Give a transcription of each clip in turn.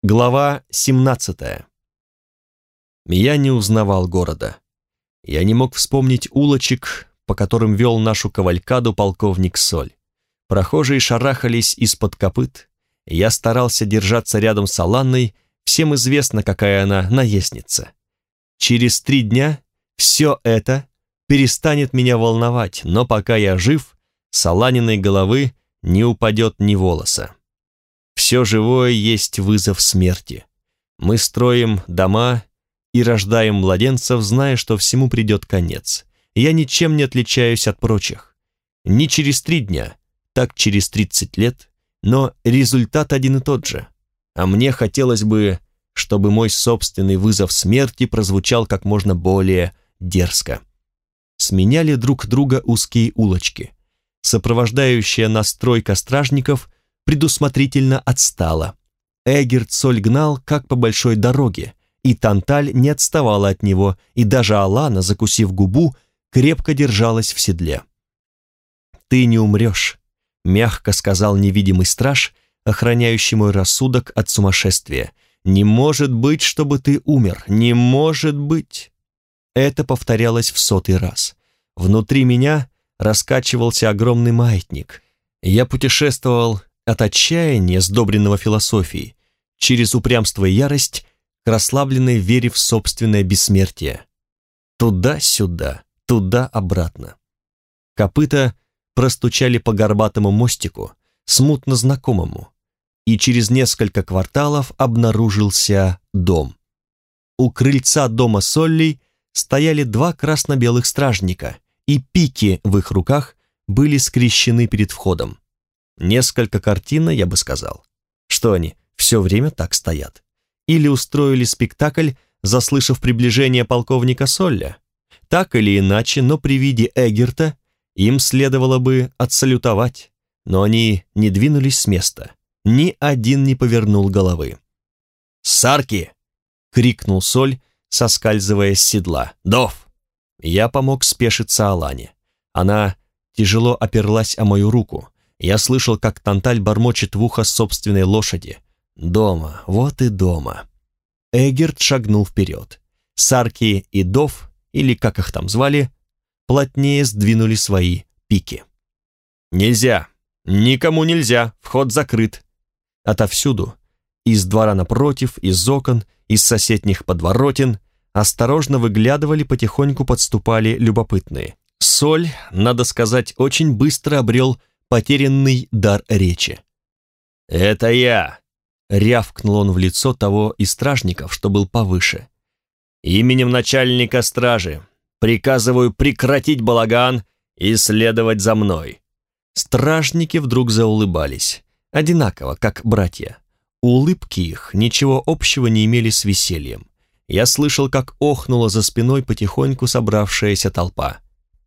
Глава 17. Я не узнавал города. Я не мог вспомнить улочек, по которым вел нашу кавалькаду полковник Соль. Прохожие шарахались из-под копыт. Я старался держаться рядом с Аланной, всем известно, какая она наездница. Через 3 дня все это перестанет меня волновать, но пока я жив, с Аланиной головы не упадет ни волоса. Все живое есть вызов смерти. Мы строим дома и рождаем младенцев, зная, что всему придет конец. Я ничем не отличаюсь от прочих. Не через 3 дня, так через 30 лет, но результат один и тот же. А мне хотелось бы, чтобы мой собственный вызов смерти прозвучал как можно более дерзко. Сменяли друг друга узкие улочки. Сопровождающая нас тройка стражников предусмотрительно отстала. Эгерт Соль гнал, как по большой дороге, и Танталь не отставала от него, и даже Алана, закусив губу, крепко держалась в седле. «Ты не умрешь», — мягко сказал невидимый страж, охраняющий мой рассудок от сумасшествия. «Не может быть, чтобы ты умер, не может быть!» Это повторялось в 100-й раз. Внутри меня раскачивался огромный маятник. Я путешествовал от отчаяния, сдобренного философией, через упрямство и ярость, к расслабленной вере в собственное бессмертие. Туда-сюда, туда-обратно. Копыта простучали по горбатому мостику, смутно знакомому, и через несколько кварталов обнаружился дом. У крыльца дома Соллей стояли 2 красно-белых стражника, и пики в их руках были скрещены перед входом. Несколько картинно, я бы сказал. Что они все время так стоят? Или устроили спектакль, заслышав приближение полковника Солля? Так или иначе, но при виде Эгерта им следовало бы отсалютовать, но они не двинулись с места. Ни один не повернул головы. «Сарки!» — крикнул Соль, соскальзывая с седла. «Дов!» Я помог спешиться Алане. Она тяжело оперлась о мою руку. Я слышал, как Танталь бормочет в ухо собственной лошади. «Дома, вот и дома». Эгерт шагнул вперед. Сарки и Дов, или как их там звали, плотнее сдвинули свои пики. «Нельзя! Никому нельзя! Вход закрыт!» Отовсюду, из двора напротив, из окон, из соседних подворотен, осторожно выглядывали, потихоньку подступали любопытные. Соль, надо сказать, очень быстро обрел потерянный дар речи. «Это я!» — рявкнул он в лицо того из стражников, что был повыше. «Именем начальника стражи приказываю прекратить балаган и следовать за мной». Стражники вдруг заулыбались, одинаково, как братья. Улыбки их ничего общего не имели с весельем. Я слышал, как охнула за спиной потихоньку собравшаяся толпа.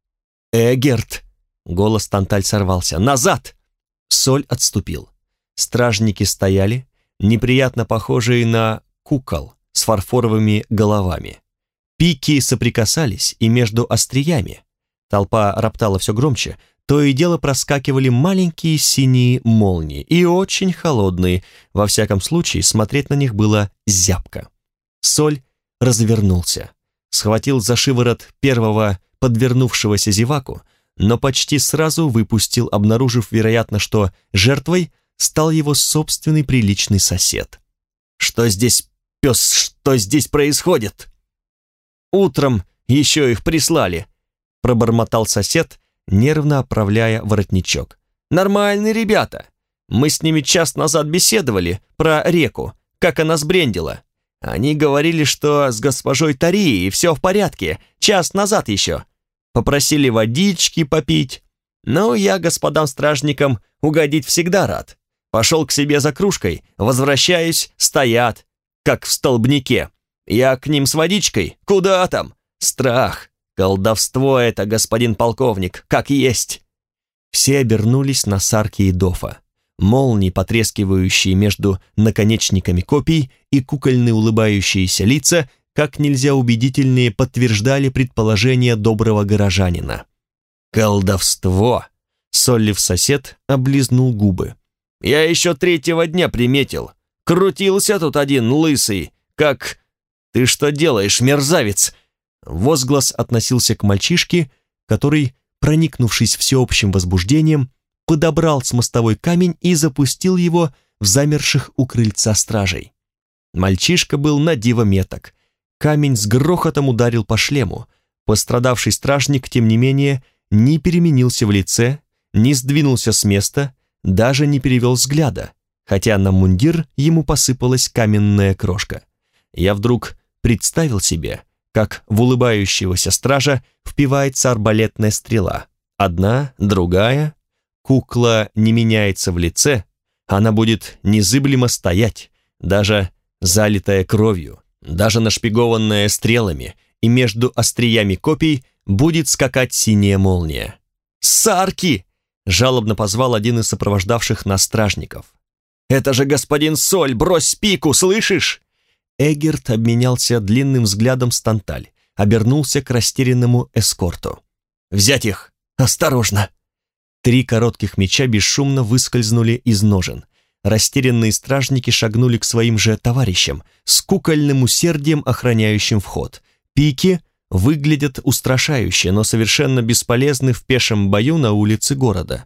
«Эгерт!» — голос Танталь сорвался. «Назад!» Соль отступил. Стражники стояли, неприятно похожие на кукол с фарфоровыми головами. Пики соприкасались и между остриями. Толпа роптала все громче, то и дело проскакивали маленькие синие молнии, и очень холодные, во всяком случае смотреть на них было зябко. Соль развернулся, схватил за шиворот первого подвернувшегося зеваку, но почти сразу выпустил, обнаружив, вероятно, что жертвой стал его собственный приличный сосед. «Что здесь, пес, что здесь происходит?» «Утром еще их прислали», — пробормотал сосед, нервно оправляя воротничок. «Нормальные ребята. Мы с ними час назад беседовали про реку, как она сбрендила. Они говорили, что с госпожой Тарией все в порядке, час назад еще. Попросили водички попить. Ну, я господам стражникам угодить всегда рад. Пошел к себе за кружкой, возвращаюсь, стоят, как в столбнике. Я к ним с водичкой, куда там? Страх, колдовство это, господин полковник, как есть». Все обернулись на Сарки и Дофа. Молнии, потрескивающие между наконечниками копий, и кукольные улыбающиеся лица, как нельзя убедительнее подтверждали предположение доброго горожанина. «Колдовство!» — Соллив сосед облизнул губы. «Я еще 3-го дня приметил. Крутился тут один лысый, как... Ты что делаешь, мерзавец?» Возглас относился к мальчишке, который, проникнувшись всеобщим возбуждением, подобрал с мостовой камень и запустил его в замерших у крыльца стражей. Мальчишка был на диво меток. Камень с грохотом ударил по шлему. Пострадавший стражник, тем не менее, не переменился в лице, не сдвинулся с места, даже не перевел взгляда, хотя на мундир ему посыпалась каменная крошка. Я вдруг представил себе, как в улыбающегося стража впивается арбалетная стрела. Одна, другая. Кукла не меняется в лице, она будет незыблемо стоять, даже залитая кровью, даже нашпигованная стрелами, и между остриями копий будет скакать синяя молния. «Сарки!» — жалобно позвал один из сопровождавших нас стражников. «Это же господин Соль, брось пику, слышишь?» Эгерт обменялся длинным взглядом с Танталь, обернулся к растерянному эскорту. «Взять их! Осторожно!» 3 коротких меча бесшумно выскользнули из ножен. Растерянные стражники шагнули к своим же товарищам, с кукольным усердием охраняющим вход. Пики выглядят устрашающе, но совершенно бесполезны в пешем бою на улице города.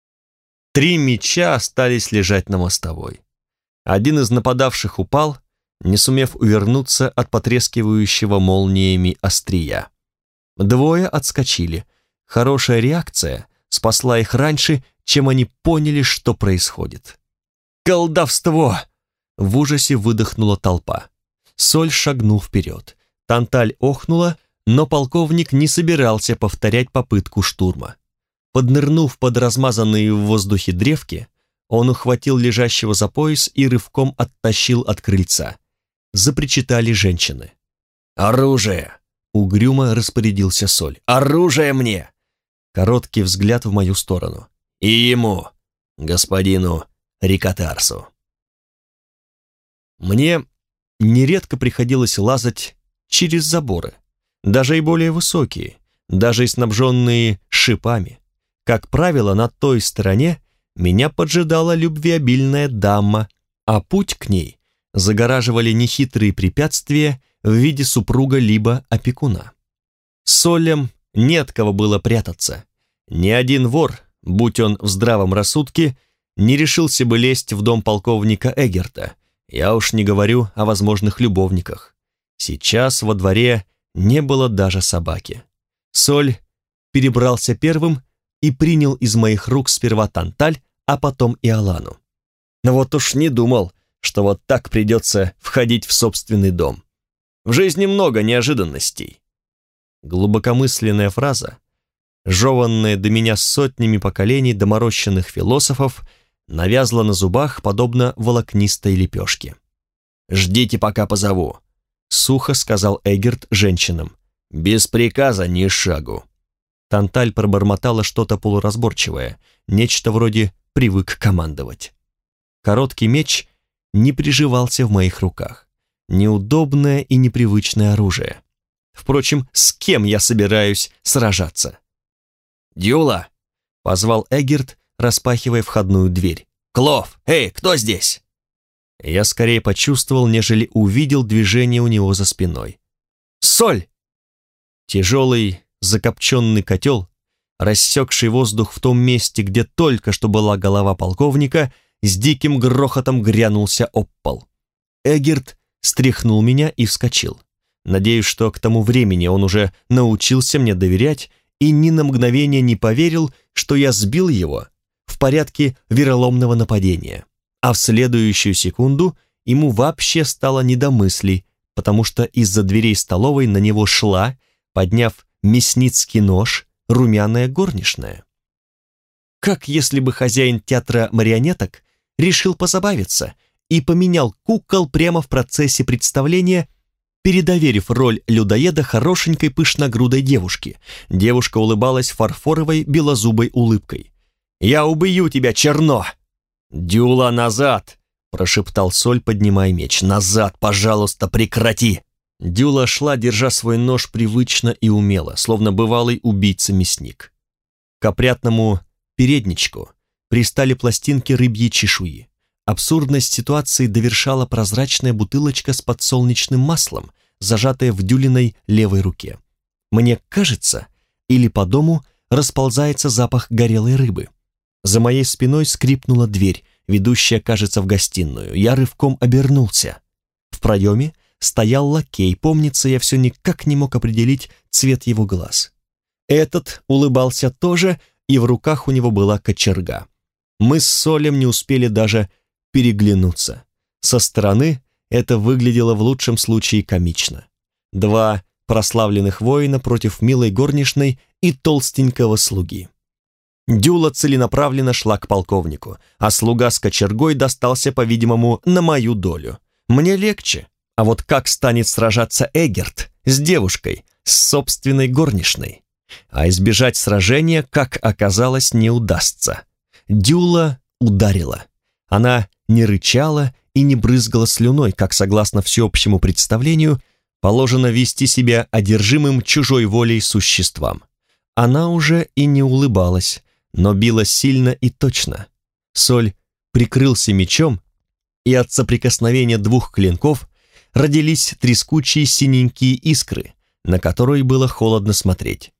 3 меча остались лежать на мостовой. Один из нападавших упал, не сумев увернуться от потрескивающего молниями острия. 2 отскочили. Хорошая реакция спасла их раньше, чем они поняли, что происходит. «Колдовство!» — в ужасе выдохнула толпа. Соль шагнул вперед. Танталь охнула, но полковник не собирался повторять попытку штурма. Поднырнув под размазанные в воздухе древки, он ухватил лежащего за пояс и рывком оттащил от крыльца. Запричитали женщины. «Оружие!» — угрюмо распорядился Соль. «Оружие мне!» Короткий взгляд в мою сторону. «И ему, господину Рикотарсу». Мне нередко приходилось лазать через заборы, даже и более высокие, даже и снабженные шипами. Как правило, на той стороне меня поджидала любвеобильная дама, а путь к ней загораживали нехитрые препятствия в виде супруга либо опекуна. Солем не от кого было прятаться. Ни один вор, будь он в здравом рассудке, не решился бы лезть в дом полковника Эгерта. Я уж не говорю о возможных любовниках. Сейчас во дворе не было даже собаки. Соль перебрался первым и принял из моих рук сперва Танталь, а потом и Алану. Но вот уж не думал, что вот так придется входить в собственный дом. В жизни много неожиданностей. Глубокомысленная фраза, жеванная до меня сотнями поколений доморощенных философов, навязла на зубах, подобно волокнистой лепешке. «Ждите, пока позову», — сухо сказал Эгерт женщинам. «Без приказа ни шагу». Танталь пробормотала что-то полуразборчивое, нечто вроде «привык командовать». Короткий меч не приживался в моих руках. Неудобное и непривычное оружие. Впрочем, с кем я собираюсь сражаться? «Дюла!» — позвал Эгерт, распахивая входную дверь. «Клов! Эй, кто здесь?» Я скорее почувствовал, нежели увидел движение у него за спиной. «Соль!» Тяжелый закопченный котел, рассекший воздух в том месте, где только что была голова полковника, с диким грохотом грянулся об пол. Эгерт стряхнул меня и вскочил. Надеюсь, что к тому времени он уже научился мне доверять и ни на мгновение не поверил, что я сбил его в порядке вероломного нападения. А в следующую секунду ему вообще стало не до мыслей, потому что из-за дверей столовой на него шла, подняв мясницкий нож, румяная горничная. Как если бы хозяин театра марионеток решил позабавиться и поменял кукол прямо в процессе представления, передоверив роль людоеда хорошенькой пышногрудой девушке. Девушка улыбалась фарфоровой белозубой улыбкой. «Я убью тебя, черно!» «Дюла, назад!» — прошептал Соль, поднимая меч. «Назад, пожалуйста, прекрати!» Дюла шла, держа свой нож привычно и умело, словно бывалый убийца-мясник. К опрятному передничку пристали пластинки рыбьей чешуи. Абсурдность ситуации довершала прозрачная бутылочка с подсолнечным маслом, зажатая в Дюлиной левой руке. Мне кажется, или по дому расползается запах горелой рыбы. За моей спиной скрипнула дверь, ведущая, кажется, в гостиную. Я рывком обернулся. В проеме стоял лакей, помнится, я все никак не мог определить цвет его глаз. Этот улыбался тоже, и в руках у него была кочерга. Мы с Солем не успели даже переглянуться. Со стороны это выглядело в лучшем случае комично. Два прославленных воина против милой горничной и толстенького слуги. Дюла целенаправленно шла к полковнику, а слуга с кочергой достался, по-видимому, на мою долю. Мне легче, а вот как станет сражаться Эгерт с девушкой, с собственной горничной? А избежать сражения, как оказалось, не удастся. Дюла ударила. Она не рычала и не брызгала слюной, как, согласно всеобщему представлению, положено вести себя одержимым чужой волей существам. Она уже и не улыбалась, но била сильно и точно. Соль прикрылся мечом, и от соприкосновения двух клинков родились трескучие синенькие искры, на которые было холодно смотреть.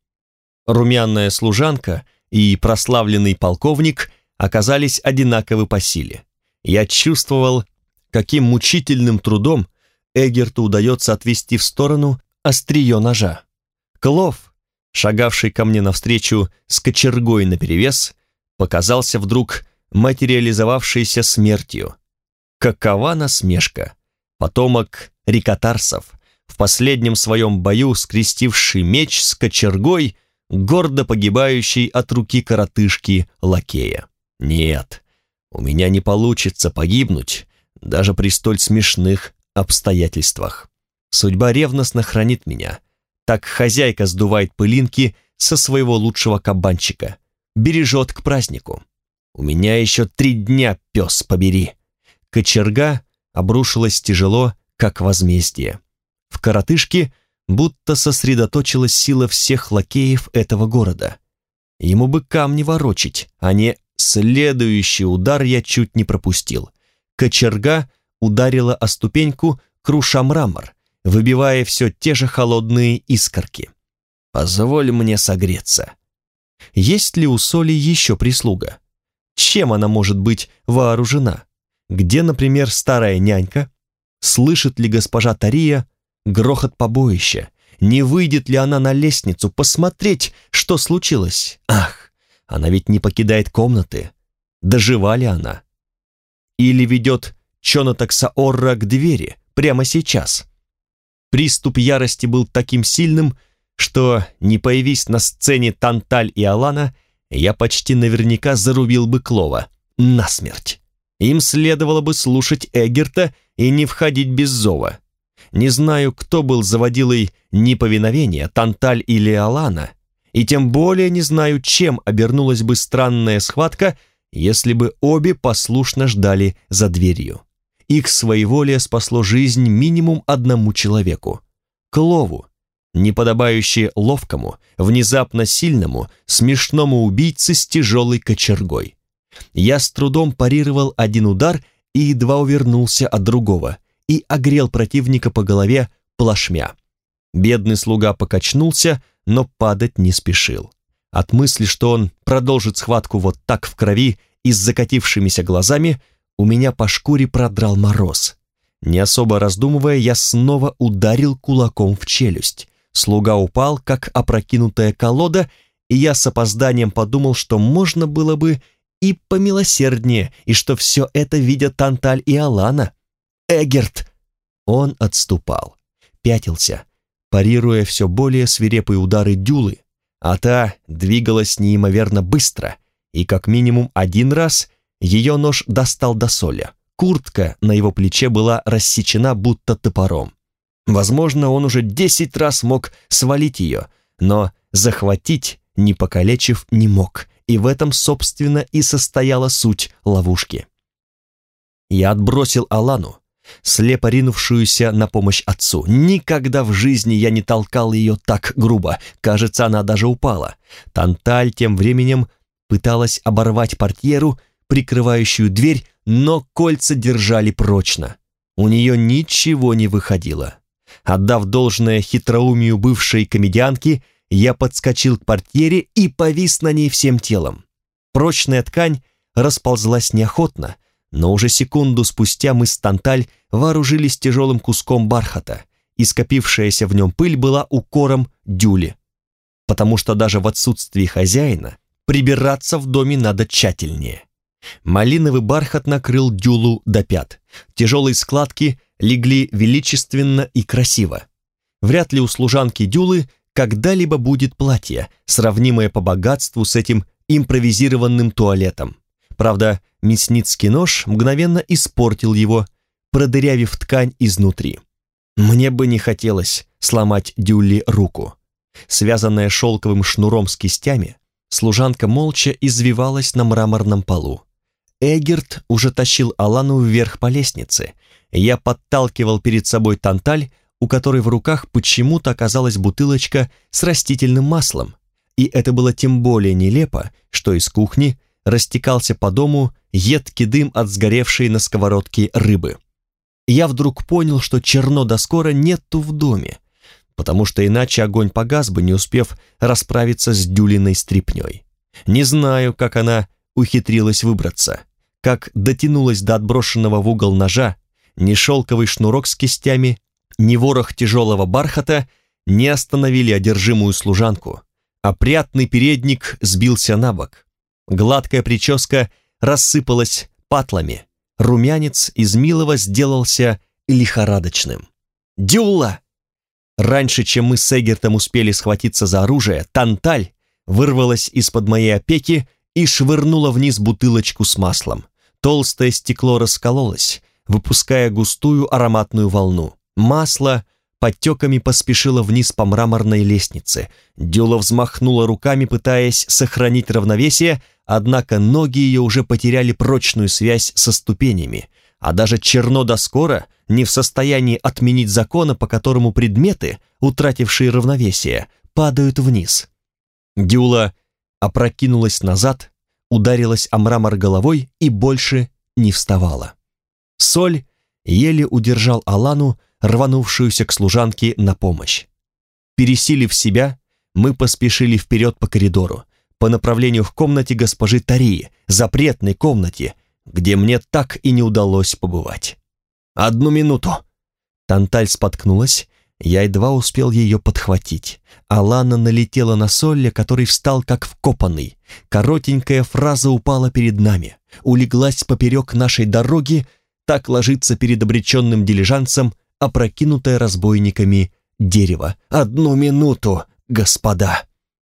Румяная служанка и прославленный полковник оказались одинаковы по силе. Я чувствовал, каким мучительным трудом Эгерту удается отвести в сторону острие ножа. Клов, шагавший ко мне навстречу с кочергой наперевес, показался вдруг материализовавшейся смертью. Какова насмешка! Потомок рикотарсов, в последнем своем бою скрестивший меч с кочергой, гордо погибающий от руки коротышки лакея. Нет, у меня не получится погибнуть даже при столь смешных обстоятельствах. Судьба ревностно хранит меня. Так хозяйка сдувает пылинки со своего лучшего кабанчика, бережет к празднику. У меня еще 3 дня, пес побери. Кочерга обрушилась тяжело, как возмездие. В коротышке будто сосредоточилась сила всех лакеев этого города. Ему бы камни ворочить, а не следующий удар я чуть не пропустил. Кочерга ударила о ступеньку, круша мрамор, выбивая все те же холодные искорки. Позволь мне согреться. Есть ли у Соли еще прислуга? Чем она может быть вооружена? Где, например, старая нянька? Слышит ли госпожа Тария грохот побоища? Не выйдет ли она на лестницу посмотреть, что случилось? Ах, она ведь не покидает комнаты. Дожива ли она? Или ведет Чонатакса Орра к двери прямо сейчас? Приступ ярости был таким сильным, что, не появись на сцене Танталь и Алана, я почти наверняка зарубил бы Клова насмерть. Им следовало бы слушать Эгерта и не входить без зова. Не знаю, кто был заводилой неповиновения, Танталь или Алана, и тем более не знаю, чем обернулась бы странная схватка, если бы обе послушно ждали за дверью. Их своеволие спасло жизнь минимум одному человеку — Клову, неподобающе ловкому, внезапно сильному, смешному убийце с тяжелой кочергой. Я с трудом парировал один удар и едва увернулся от другого, и огрел противника по голове плашмя. Бедный слуга покачнулся, но падать не спешил. От мысли, что он продолжит схватку вот так в крови и с закатившимися глазами, у меня по шкуре продрал мороз. Не особо раздумывая, я снова ударил кулаком в челюсть. Слуга упал, как опрокинутая колода, и я с опозданием подумал, что можно было бы и помилосерднее, и что все это видят Танталь и Алана. Эгерт! Он отступал, пятился, парируя все более свирепые удары Дюлы, а та двигалась неимоверно быстро, и как минимум один раз ее нож достал до Соля. Куртка на его плече была рассечена будто топором. Возможно, он уже 10 раз мог свалить ее, но захватить, не покалечив, не мог, и в этом, собственно, и состояла суть ловушки. Я отбросил Алану, слепо ринувшуюся на помощь отцу. Никогда в жизни я не толкал ее так грубо, кажется, она даже упала. Танталь тем временем пыталась оборвать портьеру, прикрывающую дверь, но кольца держали прочно. У нее ничего не выходило. Отдав должное хитроумию бывшей комедианки, я подскочил к портьере и повис на ней всем телом. Прочная ткань расползлась неохотно, но уже секунду спустя мы с Танталь вооружились тяжелым куском бархата, и скопившаяся в нем пыль была укором Дюле, потому что даже в отсутствии хозяина прибираться в доме надо тщательнее. Малиновый бархат накрыл Дюлу до пят, тяжелые складки легли величественно и красиво. Вряд ли у служанки Дюлы когда-либо будет платье, сравнимое по богатству с этим импровизированным туалетом. Правда, мясницкий нож мгновенно испортил его, продырявив ткань изнутри. Мне бы не хотелось сломать Дюле руку. Связанная шелковым шнуром с кистями, служанка молча извивалась на мраморном полу. Эгерт уже тащил Алану вверх по лестнице. Я подталкивал перед собой Танталь, у которой в руках почему-то оказалась бутылочка с растительным маслом, и это было тем более нелепо, что из кухни растекался по дому едкий дым от сгоревшей на сковородке рыбы. Я вдруг понял, что Черно да Скоро нету в доме, потому что иначе огонь погас бы, не успев расправиться с Дюлиной стряпнёй. Не знаю, как она ухитрилась выбраться, как дотянулась до отброшенного в угол ножа. Ни шелковый шнурок с кистями, ни ворох тяжелого бархата не остановили одержимую служанку. Опрятный передник сбился на бок. Гладкая прическа рассыпалась патлами. Румянец из милого сделался лихорадочным. «Дюла!» Раньше, чем мы с Эгертом успели схватиться за оружие, Танталь вырвалась из-под моей опеки и швырнула вниз бутылочку с маслом. Толстое стекло раскололось, выпуская густую ароматную волну. Масло подтеками поспешило вниз по мраморной лестнице. Дюла взмахнула руками, пытаясь сохранить равновесие, однако ноги ее уже потеряли прочную связь со ступенями, а даже Черно да Скоро не в состоянии отменить закона, по которому предметы, утратившие равновесие, падают вниз. Дюла опрокинулась назад, ударилась о мрамор головой и больше не вставала. Соль еле удержал Алану, рванувшуюся к служанке на помощь. Пересилив себя, мы поспешили вперед по коридору, по направлению к комнате госпожи Тарии, запретной комнате, где мне так и не удалось побывать. «Одну минуту!» Танталь споткнулась, я едва успел ее подхватить. Алана налетела на Солля, который встал как вкопанный. Коротенькая фраза упала перед нами, улеглась поперек нашей дороги, так ложится перед обреченным дилижансом опрокинутое разбойниками дерево. «Одну минуту, господа!»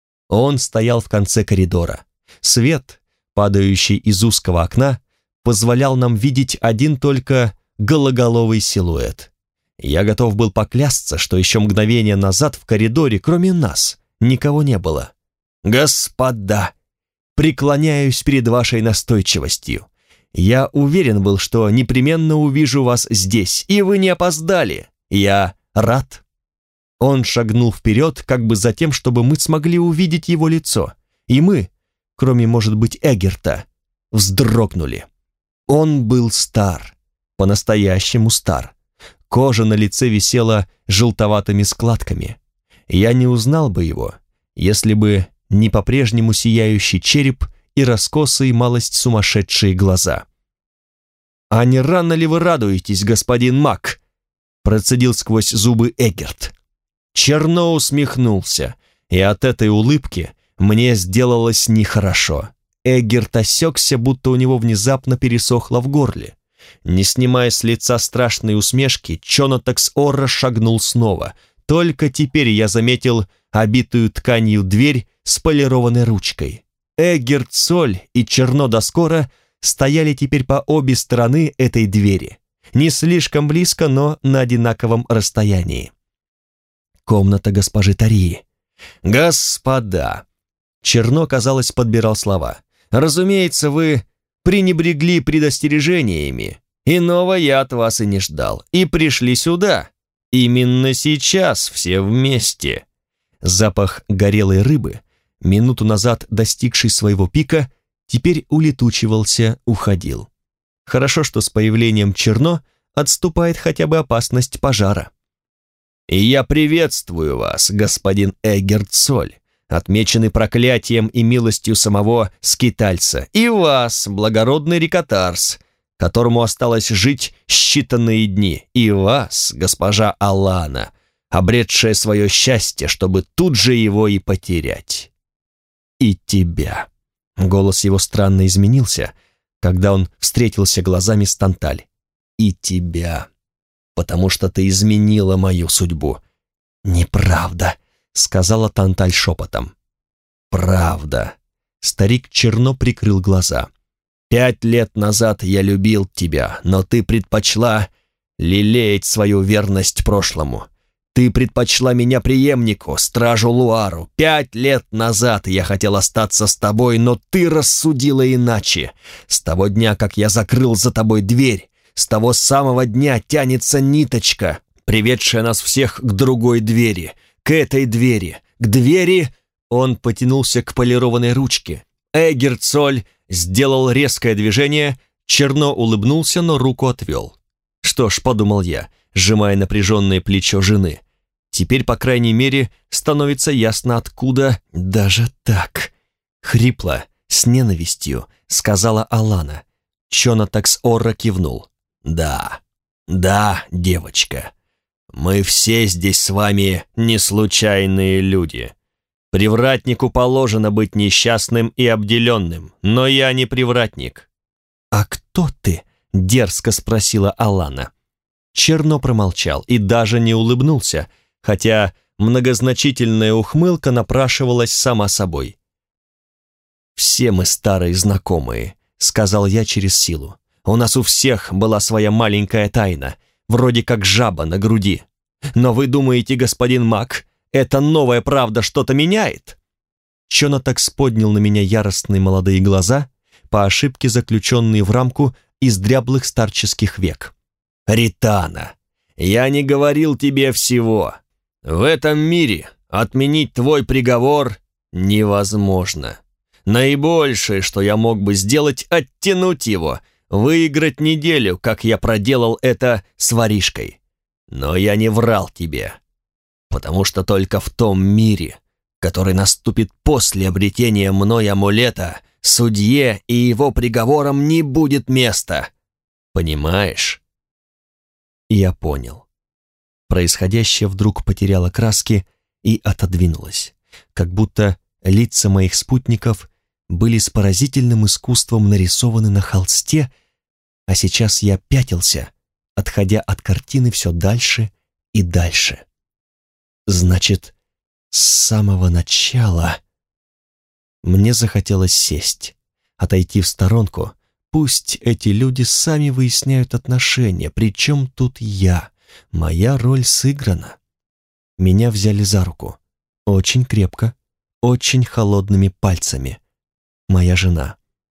Он стоял в конце коридора. Свет, падающий из узкого окна, позволял нам видеть один только гологоловый силуэт. Я готов был поклясться, что еще мгновение назад в коридоре, кроме нас, никого не было. «Господа, преклоняюсь перед вашей настойчивостью. Я уверен был, что непременно увижу вас здесь, и вы не опоздали. Я рад». Он шагнул вперед, как бы за тем, чтобы мы смогли увидеть его лицо, и мы, кроме, может быть, Эгерта, вздрогнули. Он был стар, по-настоящему стар. Кожа на лице висела желтоватыми складками. Я не узнал бы его, если бы не по-прежнему сияющий череп и раскосые, малость сумасшедшие глаза. «А не рано ли вы радуетесь, господин Мак?» процедил сквозь зубы Эгерт. Черно усмехнулся, и от этой улыбки мне сделалось нехорошо. Эгерт осекся, будто у него внезапно пересохло в горле. Не снимая с лица страшной усмешки, Чонатакс Орра шагнул снова. Только теперь я заметил обитую тканью дверь с полированной ручкой. Эгерт Соль и Черно да Скоро стояли теперь по обе стороны этой двери. Не слишком близко, но на одинаковом расстоянии. Комната госпожи Тарии. «Господа!» Черно, казалось, подбирал слова. «Разумеется, вы пренебрегли предостережениями. Иного я от вас и не ждал. И пришли сюда. Именно сейчас все вместе». Запах горелой рыбы, минуту назад достигший своего пика, теперь улетучивался, уходил. Хорошо, что с появлением Черно отступает хотя бы опасность пожара. «И я приветствую вас, господин Эггерт-Соль, отмеченный проклятием и милостью самого скитальца, и вас, благородный Рикотарс, которому осталось жить считанные дни, и вас, госпожа Алана, обретшая свое счастье, чтобы тут же его и потерять. И тебя». Голос его странно изменился, когда он встретился глазами с Танталь. «И тебя, потому что ты изменила мою судьбу». «Неправда», — сказала Танталь шепотом. «Правда». Старик Черно прикрыл глаза. 5 лет назад я любил тебя, но ты предпочла лелеять свою верность прошлому. Ты предпочла меня преемнику, стражу Луару. 5 лет назад я хотел остаться с тобой, но ты рассудила иначе. С того дня, как я закрыл за тобой дверь, с того самого дня тянется ниточка, приведшая нас всех к другой двери, к этой двери, к двери. Он потянулся к полированной ручке. Эггерт-Соль сделал резкое движение, Черно улыбнулся, но руку отвел. Что ж, подумал я, сжимая напряженное плечо жены, теперь, по крайней мере, становится ясно, откуда даже так. Хрипло, с ненавистью, сказала Алана. Чонатакс Орра кивнул. Да, девочка, мы все здесь с вами не случайные люди. Привратнику положено быть несчастным и обделенным, но я не привратник». «А кто ты?» — дерзко спросила Алана. Черно промолчал и даже не улыбнулся, хотя многозначительная ухмылка напрашивалась сама собой. «Все мы старые знакомые», — сказал я через силу. «У нас у всех была своя маленькая тайна, вроде как жаба на груди. Но вы думаете, господин Мак, эта новая правда что-то меняет?» Чонатакс поднял на меня яростные молодые глаза, по ошибке заключенные в рамку из дряблых старческих век. «Ритана, я не говорил тебе всего. В этом мире отменить твой приговор невозможно. Наибольшее, что я мог бы сделать, оттянуть его, выиграть неделю, как я проделал это с воришкой. Но я не врал тебе, потому что только в том мире, который наступит после обретения мной амулета, судье и его приговорам не будет места. Понимаешь?» Я понял. Происходящее вдруг потеряло краски и отодвинулось, как будто лица моих спутников были с поразительным искусством нарисованы на холсте, а сейчас я пятился, отходя от картины все дальше и дальше. Значит, с самого начала мне захотелось сесть, отойти в сторонку. Пусть эти люди сами выясняют отношения, причем тут я. Моя роль сыграна. Меня взяли за руку. Очень крепко, очень холодными пальцами. Моя жена.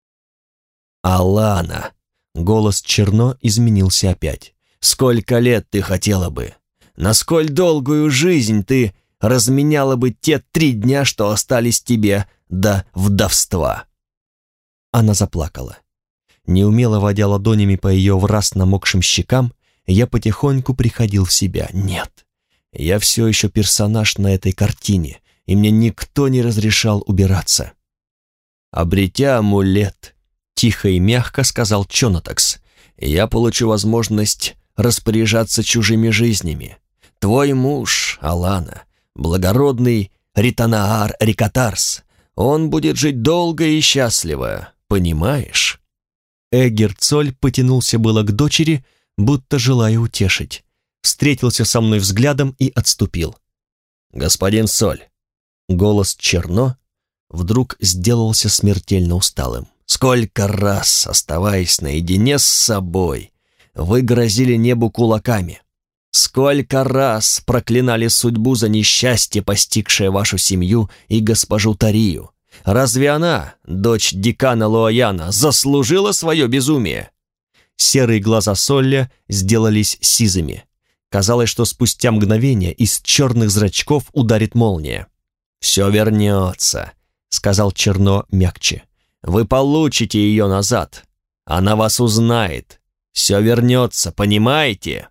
«Алана!» Голос Черно изменился опять. «Сколько лет ты хотела бы? На сколь долгую жизнь ты разменяла бы те 3 дня, что остались тебе до вдовства?» Она заплакала. Неумело водя ладонями по ее враз намокшим щекам, я потихоньку приходил в себя. Нет, я все еще персонаж на этой картине, и мне никто не разрешал убираться. «Обретя амулет», — тихо и мягко сказал Чонатакс, «я получу возможность распоряжаться чужими жизнями. Твой муж, Алана, благородный Ританаар Рикотарс, он будет жить долго и счастливо, понимаешь?» Эггерт-Соль потянулся было к дочери, будто желая утешить, встретился со мной взглядом и отступил. «Господин Соль», голос Черно вдруг сделался смертельно усталым. «Сколько раз, оставаясь наедине с собой, вы грозили небу кулаками. Сколько раз проклинали судьбу за несчастье, постигшее вашу семью и госпожу Тарию. Разве она, дочь декана Лояна, заслужила свое безумие?» Серые глаза Солля сделались сизыми. Казалось, что спустя мгновение из черных зрачков ударит молния. «Все вернется», — сказал Черно мягче. вы получите ее назад. Она вас узнает. Все вернется, понимаете?»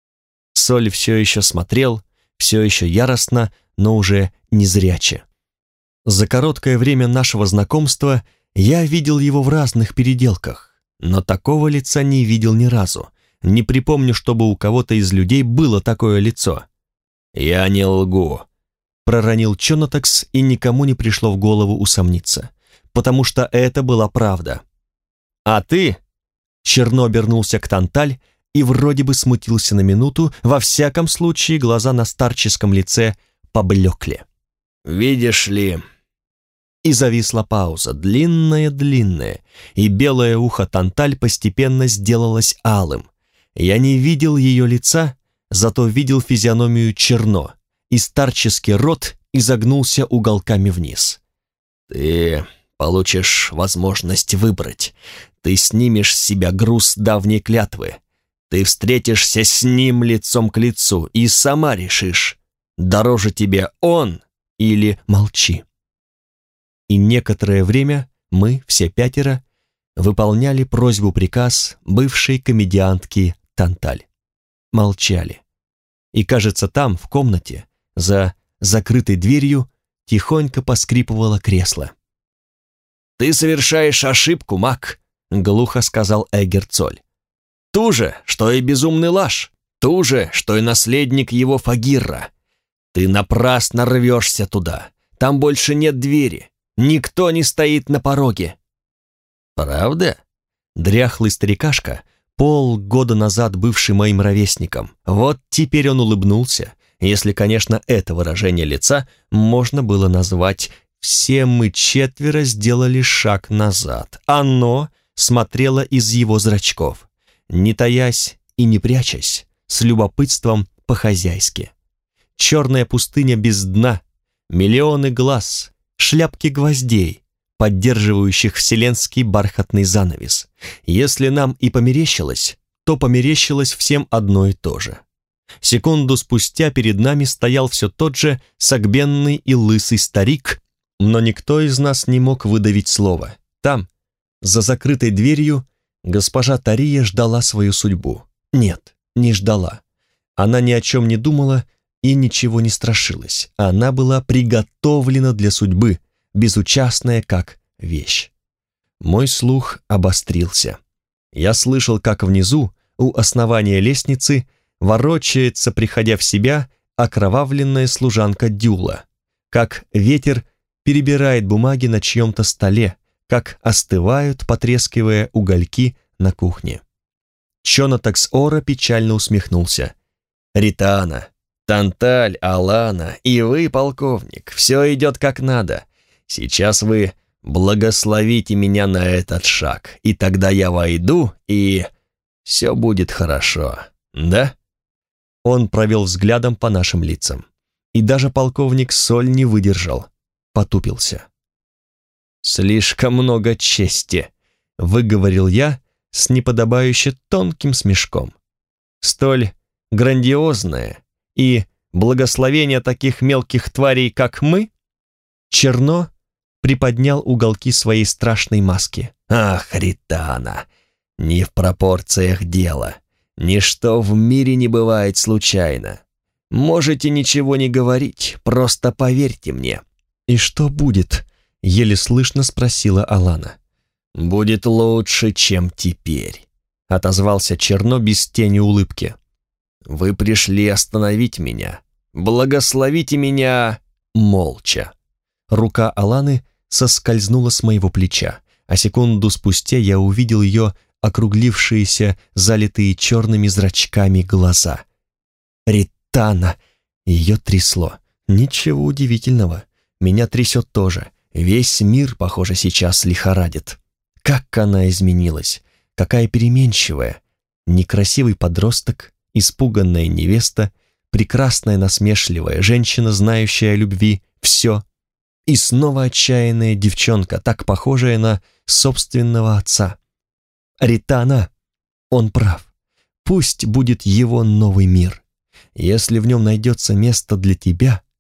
Соль все еще смотрел, все еще яростно, но уже незряче. За короткое время нашего знакомства я видел его в разных переделках, но такого лица не видел ни разу. Не припомню, чтобы у кого-то из людей было такое лицо. «Я не лгу», — проронил Чонотакс, и никому не пришло в голову усомниться, потому что это была правда. «А ты?» — Черно обернулся к Танталь и вроде бы смутился на минуту, во всяком случае глаза на старческом лице поблекли. «Видишь ли...» И зависла пауза, длинная-длинная, и белое ухо Танталь постепенно сделалось алым. Я не видел ее лица, зато видел физиономию Черно, и старческий рот изогнулся уголками вниз. «Ты получишь возможность выбрать. Ты снимешь с себя груз давней клятвы. Ты встретишься с ним лицом к лицу и сама решишь, дороже тебе он или молчи». И некоторое время мы, все пятеро, выполняли просьбу-приказ бывшей комедиантки Танталь. Молчали. И, кажется, там, в комнате, за закрытой дверью, тихонько поскрипывало кресло. «Ты совершаешь ошибку, маг», — глухо сказал Эггерцоль. «Ту же, что и безумный Лаш, ту же, что и наследник его Фагирра. Ты напрасно рвешься туда, там больше нет двери. Никто не стоит на пороге». «Правда?» Дряхлый старикашка, полгода назад бывший моим ровесником, вот теперь он улыбнулся, если, конечно, это выражение лица можно было назвать «все мы четверо сделали шаг назад». Оно смотрело из его зрачков, не таясь и не прячась, с любопытством по-хозяйски. Черная пустыня без дна, миллионы глаз, шляпки гвоздей, поддерживающих вселенский бархатный занавес. Если нам и померещилось, то померещилось всем одно и то же. Секунду спустя перед нами стоял все тот же согбенный и лысый старик, но никто из нас не мог выдавить слова. Там, за закрытой дверью, госпожа Тария ждала свою судьбу. Нет, не ждала. Она ни о чем не думала и ничего не страшилась. Она была приготовлена для судьбы, безучастная как вещь. Мой слух обострился. Я слышал, как внизу, у основания лестницы, ворочается, приходя в себя, окровавленная служанка Дюла, как ветер перебирает бумаги на чьем-то столе, как остывают, потрескивая угольки на кухне. Чонотакс Ора печально усмехнулся. «Ритана, Танталь, Алана и вы, полковник, все идет как надо. Сейчас вы благословите меня на этот шаг, и тогда я войду, и все будет хорошо, да?» Он провел взглядом по нашим лицам, и даже полковник Соль не выдержал, потупился. «Слишком много чести», — выговорил я с неподобающе тонким смешком. «Столь грандиозное и благословение таких мелких тварей, как мы?» Черно приподнял уголки своей страшной маски. «Ах, Ритана, не в пропорциях дело. Ничто в мире не бывает случайно. Можете ничего не говорить, просто поверьте мне». «И что будет?» — еле слышно спросила Алана. «Будет лучше, чем теперь», — отозвался Черно без тени улыбки. «Вы пришли остановить меня. Благословите меня молча». Рука Аланы соскользнула с моего плеча, а секунду спустя я увидел ее округлившиеся, залитые черными зрачками глаза. «Ритана!» Ее трясло. Ничего удивительного. Меня трясет тоже. Весь мир, похоже, сейчас лихорадит. Как она изменилась! Какая переменчивая! Некрасивый подросток, испуганная невеста, прекрасная насмешливая женщина, знающая о любви, все. И снова отчаянная девчонка, так похожая на собственного отца. Ритана, он прав. Пусть будет его новый мир. Если в нем найдется место для тебя,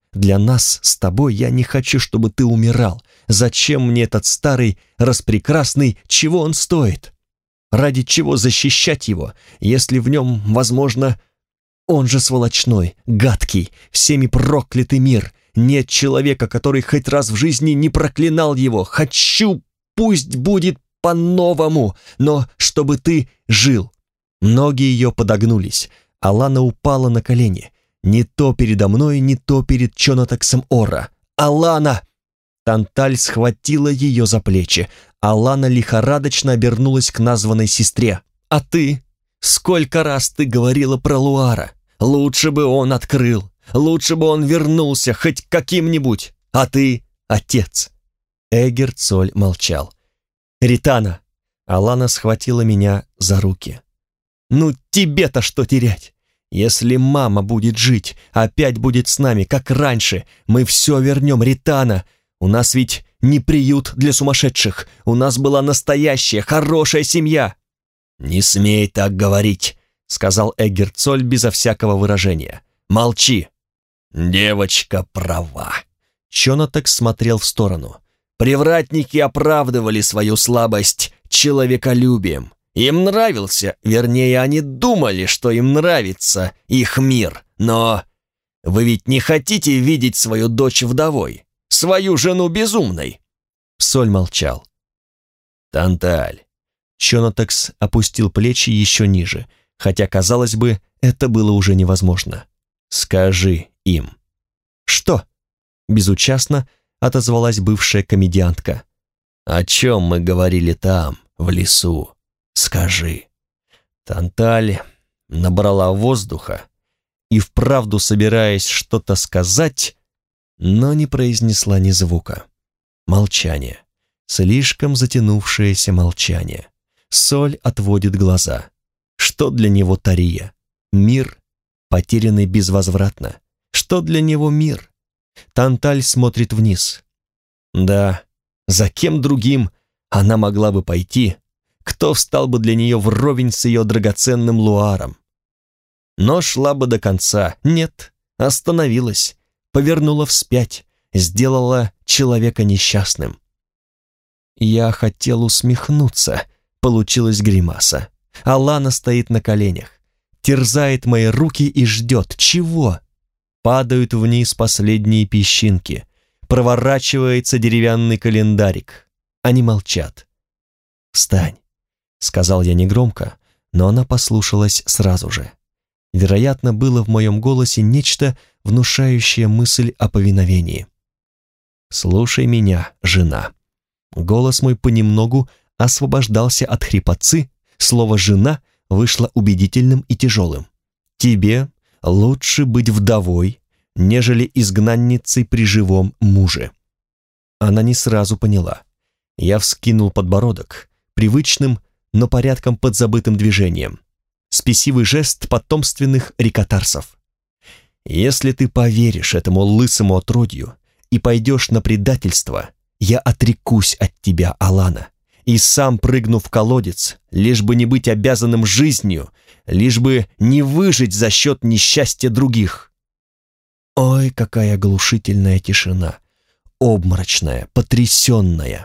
Для нас с тобой я не хочу, чтобы ты умирал. Зачем мне этот старый, распрекрасный, чего он стоит? Ради чего защищать его, если в нем, возможно, он же сволочной, гадкий, всеми проклятый мир. Нет человека, который хоть раз в жизни не проклинал его. Хочу, пусть будет по-новому, но чтобы ты жил». Ноги ее подогнулись. Алана упала на колени. Не то передо мной, не то перед Чонатаксом Ора. «Алана!» Танталь схватила ее за плечи. Алана лихорадочно обернулась к названной сестре. «А ты? Сколько раз ты говорила про Луара? Лучше бы он открыл, лучше бы он вернулся хоть каким-нибудь. А ты, отец?» Эгерт Соль молчал. «Ритана!» Алана схватила меня за руки. «Ну тебе-то что терять? Если мама будет жить, опять будет с нами, как раньше, мы все вернем, Ритана. У нас ведь не приют для сумасшедших, у нас была настоящая, хорошая семья». «Не смей так говорить», — сказал Эгерт Соль безо всякого выражения. «Молчи». «Девочка права». Чонатакс смотрел в сторону. «Привратники оправдывали свою слабость человеколюбием. Им нравился, вернее, они думали, что им нравится их мир. Но вы ведь не хотите видеть свою дочь вдовой, свою жену безумной?» Соль молчал. «Танталь». Чонатакс опустил плечи еще ниже, хотя, казалось бы, это было уже невозможно. «Скажи им». «Что?» — безучастно отозвалась бывшая комедиантка. «О чем мы говорили там, в лесу? Скажи». Танталь набрала воздуха и, вправду собираясь что-то сказать, но не произнесла ни звука. Молчание. Слишком затянувшееся молчание. Соль отводит глаза. Что для него Тария? Мир, потерянный безвозвратно. Что для него мир? Танталь смотрит вниз. Да, за кем другим она могла бы пойти? Кто встал бы для нее вровень с ее драгоценным Луаром? Но шла бы до конца. Нет, остановилась, повернула вспять, сделала человека несчастным. Я хотел усмехнуться, получилась гримаса. Алана стоит на коленях, терзает мои руки и ждет. Чего? Падают вниз последние песчинки, проворачивается деревянный календарик. Они молчат. «Встань», — сказал я негромко, но она послушалась сразу же. Вероятно, было в моем голосе нечто, внушающее мысль о повиновении. «Слушай меня, жена». Голос мой понемногу освобождался от хрипотцы, слово «жена» вышло убедительным и тяжелым. «Тебе лучше быть вдовой, нежели изгнанницей при живом муже». Она не сразу поняла. Я вскинул подбородок, привычным, но порядком подзабытым движением. Спесивый жест потомственных рикотарсов. «Если ты поверишь этому лысому отродью и пойдешь на предательство, я отрекусь от тебя, Алана, и сам прыгну в колодец, лишь бы не быть обязанным жизнью, лишь бы не выжить за счет несчастья других». Ой, какая оглушительная тишина, обморочная, потрясенная.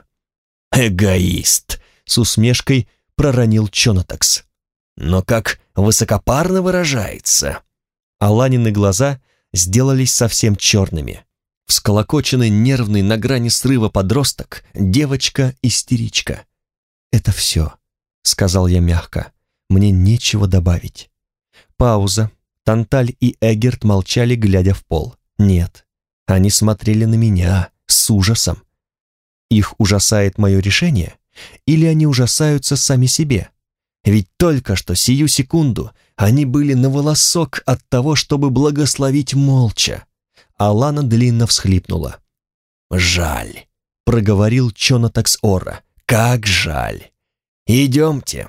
«Эгоист!» — с усмешкой проронил Чонатакс. «Но как высокопарно выражается!» Аланины глаза сделались совсем черными. Всколокоченный, нервный, на грани срыва подросток, девочка-истеричка. «Это все», — сказал я мягко, — «мне нечего добавить». Пауза. Танталь и Эгерт молчали, глядя в пол. Нет, они смотрели на меня с ужасом. Их ужасает мое решение? Или они ужасаются сами себе? Ведь только что, сию секунду, они были на волосок от того, чтобы благословить молча. Алана длинно всхлипнула. «Жаль», — проговорил Чонатакс Ора. «Как жаль! Идемте».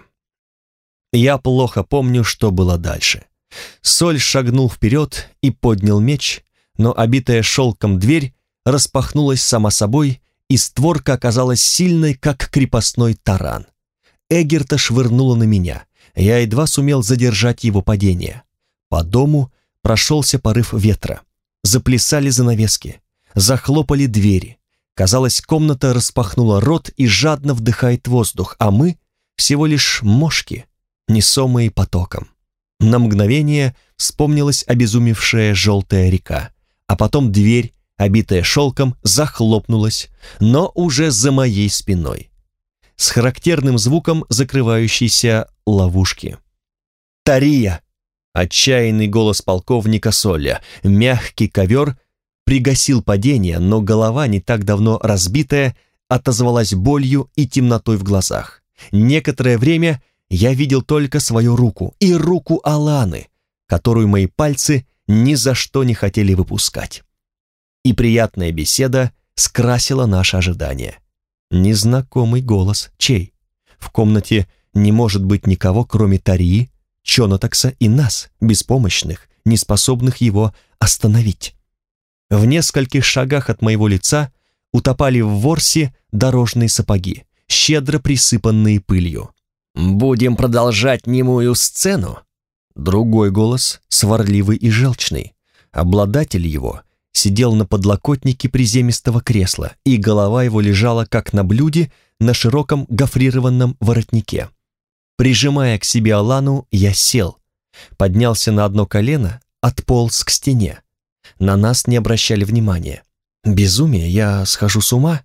Я плохо помню, что было дальше. Соль шагнул вперед и поднял меч, но обитая шелком дверь распахнулась сама собой, и створка оказалась сильной, как крепостной таран. Эгерта швырнуло на меня. Я едва сумел задержать его падение. По дому прошелся порыв ветра. Заплясали занавески, захлопали двери. Казалось, комната распахнула рот и жадно вдыхает воздух, а мы всего лишь мошки, несомые потоком. На мгновение вспомнилась обезумевшая желтая река, а потом дверь, обитая шелком, захлопнулась, но уже за моей спиной, с характерным звуком закрывающейся ловушки. «Тария!» — отчаянный голос полковника Соля, мягкий ковер пригасил падение, но голова, не так давно разбитая, отозвалась болью и темнотой в глазах. Некоторое время я видел только свою руку и руку Аланы, которую мои пальцы ни за что не хотели выпускать. И приятная беседа скрасила наше ожидание. Незнакомый голос. Чей? В комнате не может быть никого, кроме Тарии, Чонотакса и нас, беспомощных, неспособных его остановить. В нескольких шагах от моего лица утопали в ворсе дорожные сапоги, щедро присыпанные пылью. «Будем продолжать немую сцену?» Другой голос, сварливый и желчный. Обладатель его сидел на подлокотнике приземистого кресла, и голова его лежала как на блюде на широком гофрированном воротнике. Прижимая к себе Алану, я сел, поднялся на одно колено, отполз к стене. На нас не обращали внимания. Безумие, я схожу с ума?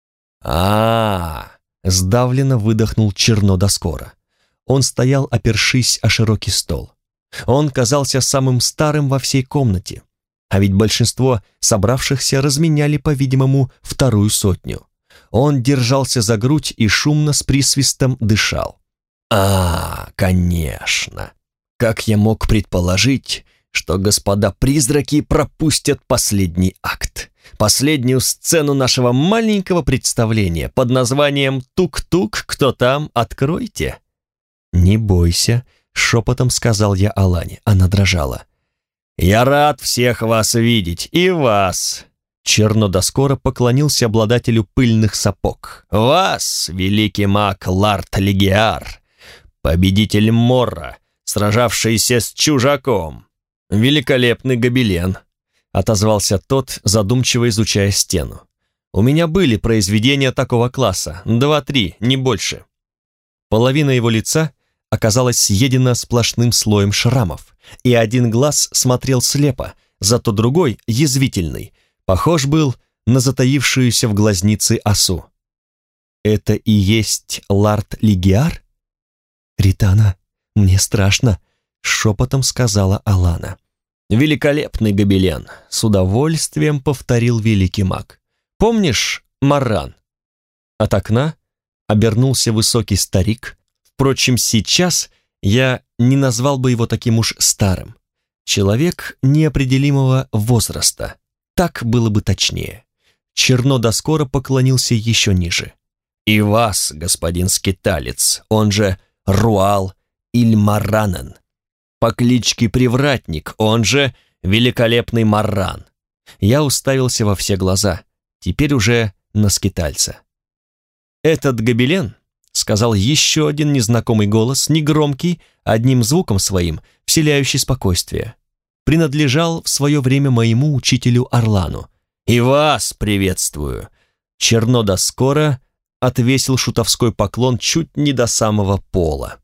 Сдавленно выдохнул Черно до скоро. Он стоял, опершись о широкий стол. Он казался самым старым во всей комнате, а ведь большинство собравшихся разменяли, по-видимому, вторую сотню. Он держался за грудь и шумно с присвистом дышал. Конечно. Как я мог предположить, что господа-призраки пропустят последний акт, последнюю сцену нашего маленького представления под названием «Тук-тук, кто там, откройте». «Не бойся», — шепотом сказал я Алане. Она дрожала. «Я рад всех вас видеть, и вас!» Черно до скоро поклонился обладателю пыльных сапог. «Вас, великий маг Ларт Лигиар, победитель Морра, сражавшийся с чужаком. Великолепный гобелен», — отозвался тот, задумчиво изучая стену. «У меня были произведения такого класса, 2-3, не больше». Половина его лица оказалась съедена сплошным слоем шрамов, и один глаз смотрел слепо, зато другой, язвительный, похож был на затаившуюся в глазнице осу. «Это и есть Ларт Лигиар?» «Ритана, мне страшно», — шепотом сказала Алана. «Великолепный гобелен», — с удовольствием повторил великий маг. «Помнишь Марран?» От окна обернулся высокий старик. Впрочем, сейчас я не назвал бы его таким уж старым. Человек неопределимого возраста. Так было бы точнее. Черно до скоро поклонился еще ниже. «И вас, господин скиталец, он же Руал Ильмаранен, по кличке Привратник, он же Великолепный Марран». Я уставился во все глаза, теперь уже на скитальца. «Этот гобелен», — сказал еще один незнакомый голос, негромкий, одним звуком своим, вселяющий спокойствие, принадлежал в свое время моему учителю Орлану. «И вас приветствую!» Черно до скоро отвесил шутовской поклон чуть не до самого пола.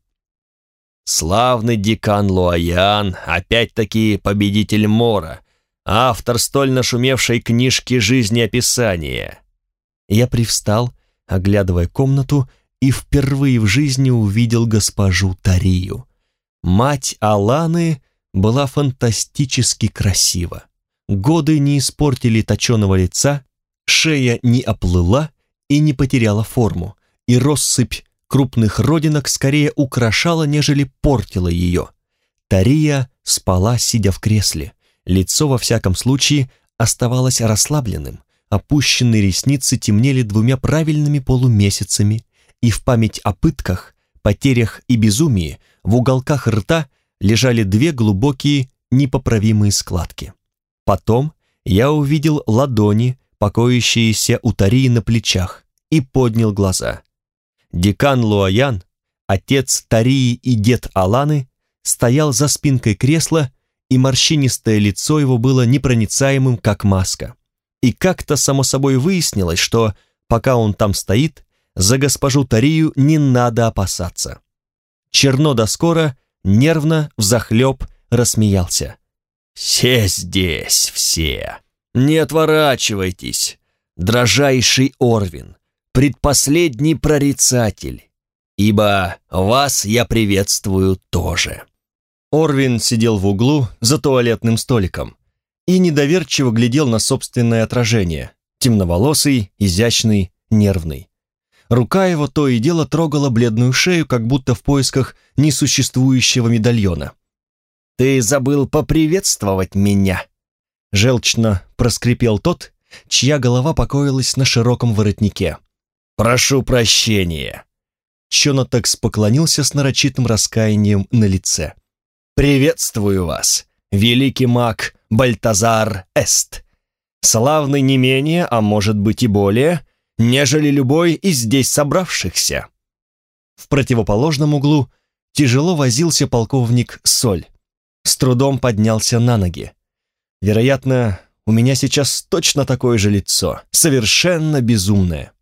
«Славный декан Луаян, опять-таки победитель Мора, автор столь нашумевшей книжки «Жизнеописание». Я привстал, оглядывая комнату, и впервые в жизни увидел госпожу Тарию. Мать Аланы была фантастически красива. Годы не испортили точеного лица, шея не оплыла и не потеряла форму, и россыпь крупных родинок скорее украшала, нежели портила ее. Тария спала, сидя в кресле. Лицо, во всяком случае, оставалось расслабленным, опущенные ресницы темнели 2 правильными полумесяцами, и в память о пытках, потерях и безумии в уголках рта лежали 2 глубокие непоправимые складки. Потом я увидел ладони, покоящиеся у Тарии на плечах, и поднял глаза. Декан Луаян, отец Тарии и дед Аланы, стоял за спинкой кресла и морщинистое лицо его было непроницаемым, как маска. И как-то само собой выяснилось, что, пока он там стоит, за госпожу Тарию не надо опасаться. Черно да скоро нервно взахлеб рассмеялся. «Все здесь, все! Не отворачивайтесь, дрожайший Орвин, предпоследний прорицатель, ибо вас я приветствую тоже». Орвин сидел в углу за туалетным столиком и недоверчиво глядел на собственное отражение, темноволосый, изящный, нервный. Рука его то и дело трогала бледную шею, как будто в поисках несуществующего медальона. «Ты забыл поприветствовать меня?» Желчно проскрипел тот, чья голова покоилась на широком воротнике. «Прошу прощения!» Чонотакс поклонился с нарочитым раскаянием на лице. «Приветствую вас, великий маг Бальтазар Эст, славный не менее, а может быть и более, нежели любой из здесь собравшихся». В противоположном углу тяжело возился полковник Соль. С трудом поднялся на ноги. Вероятно, у меня сейчас точно такое же лицо, совершенно безумное.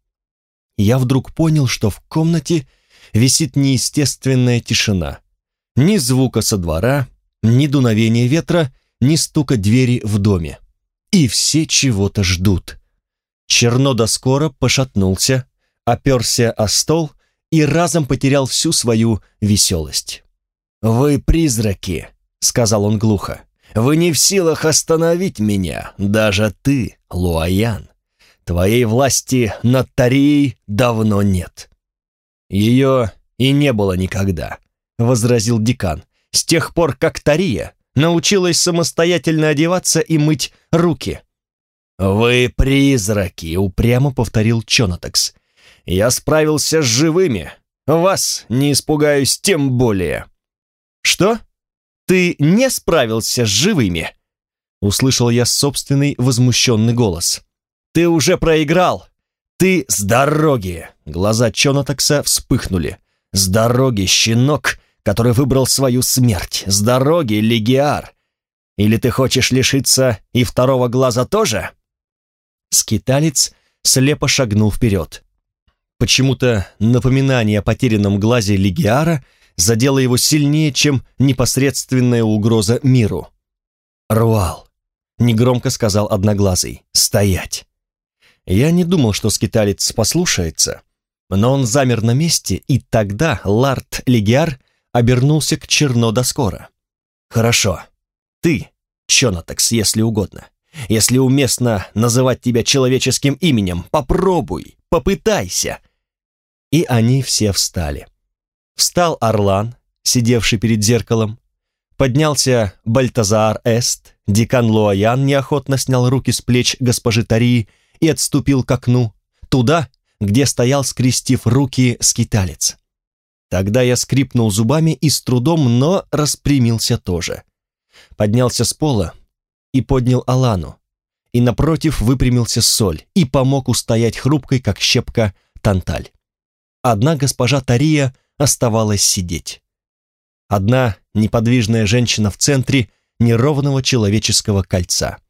Я вдруг понял, что в комнате висит неестественная тишина. Ни звука со двора, ни дуновения ветра, ни стука двери в доме. И все чего-то ждут. Черно да скоро пошатнулся, оперся о стол и разом потерял всю свою веселость. «Вы призраки», — сказал он глухо. «Вы не в силах остановить меня, даже ты, Луаян. Твоей власти над Тарией давно нет». «Ее и не было никогда», — возразил декан, «с тех пор, как Тария научилась самостоятельно одеваться и мыть руки». «Вы призраки», — упрямо повторил Чонотакс. «Я справился с живыми, вас не испугаюсь тем более». «Что? Ты не справился с живыми?» Услышал я собственный возмущенный голос. «Ты уже проиграл! Ты с дороги!» Глаза Чонотакса вспыхнули. «С дороги, щенок, который выбрал свою смерть! С дороги, Легиар! Или ты хочешь лишиться и второго глаза тоже?» Скиталец слепо шагнул вперед. Почему-то напоминание о потерянном глазе Легиара задело его сильнее, чем непосредственная угроза миру. «Руал», — негромко сказал Одноглазый, — «стоять». Я не думал, что скиталец послушается, но он замер на месте, и тогда лорд Легиар обернулся к Черно да скоро. «Хорошо, ты, Чонотакс, если угодно. Если уместно называть тебя человеческим именем, попробуй, попытайся». И они все встали. Встал Орлан, сидевший перед зеркалом. Поднялся Бальтазар Эст, декан Луаян неохотно снял руки с плеч госпожи Тарии и отступил к окну, туда, где стоял, скрестив руки, скиталец. Тогда я скрипнул зубами и с трудом, но распрямился тоже. Поднялся с пола и поднял Алану, и напротив выпрямился Соль и помог устоять хрупкой, как щепка, Танталь. Одна госпожа Тария оставалась сидеть. Одна неподвижная женщина в центре неровного человеческого кольца.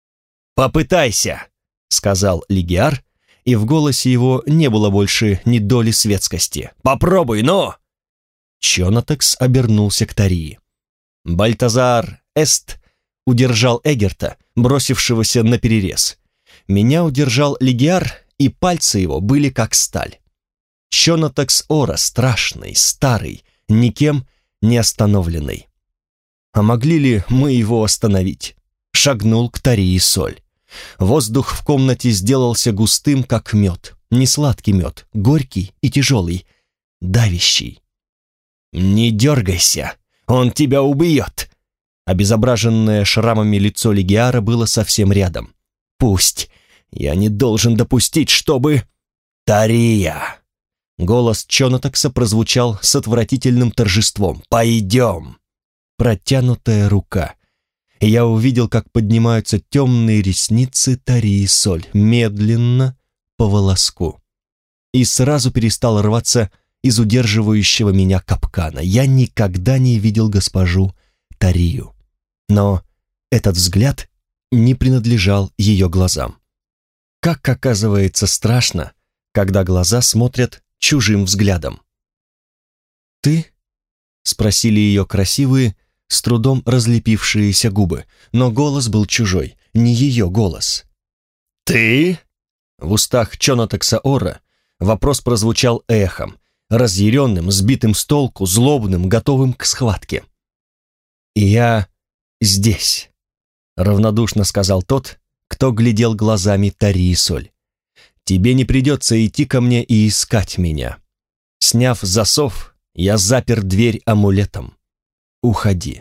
«Попытайся», — сказал Легиар, и в голосе его не было больше ни доли светскости. «Попробуй, но!» Чонотакс обернулся к Тарии. Бальтазар Эст удержал Эгерта, бросившегося на перерез. Меня удержал Легиар, и пальцы его были как сталь. Чонотакс Ора, страшный, старый, никем не остановленный. А могли ли мы его остановить? Шагнул к Тарии Соль. Воздух в комнате сделался густым, как мед. Не сладкий мед, горький и тяжелый, давящий. «Не дергайся, он тебя убьет!» Обезображенное шрамами лицо Легиара было совсем рядом. «Пусть! Я не должен допустить, чтобы...» «Тария!» Голос Чонотакса прозвучал с отвратительным торжеством. «Пойдем!» Протянутая рука. И я увидел, как поднимаются темные ресницы Тарии Соль, медленно, по волоску. И сразу перестал рваться из удерживающего меня капкана. Я никогда не видел госпожу Тарию. Но этот взгляд не принадлежал ее глазам. Как оказывается страшно, когда глаза смотрят чужим взглядом. «Ты?» — спросили ее красивые, с трудом разлепившиеся губы, но голос был чужой, не ее голос. «Ты?» В устах Чонатекса Ора вопрос прозвучал эхом, разъяренным, сбитым с толку, злобным, готовым к схватке. «Я здесь», — равнодушно сказал тот, кто глядел глазами Тарии Соль. «Тебе не придется идти ко мне и искать меня. Сняв засов, я запер дверь амулетом. Уходи».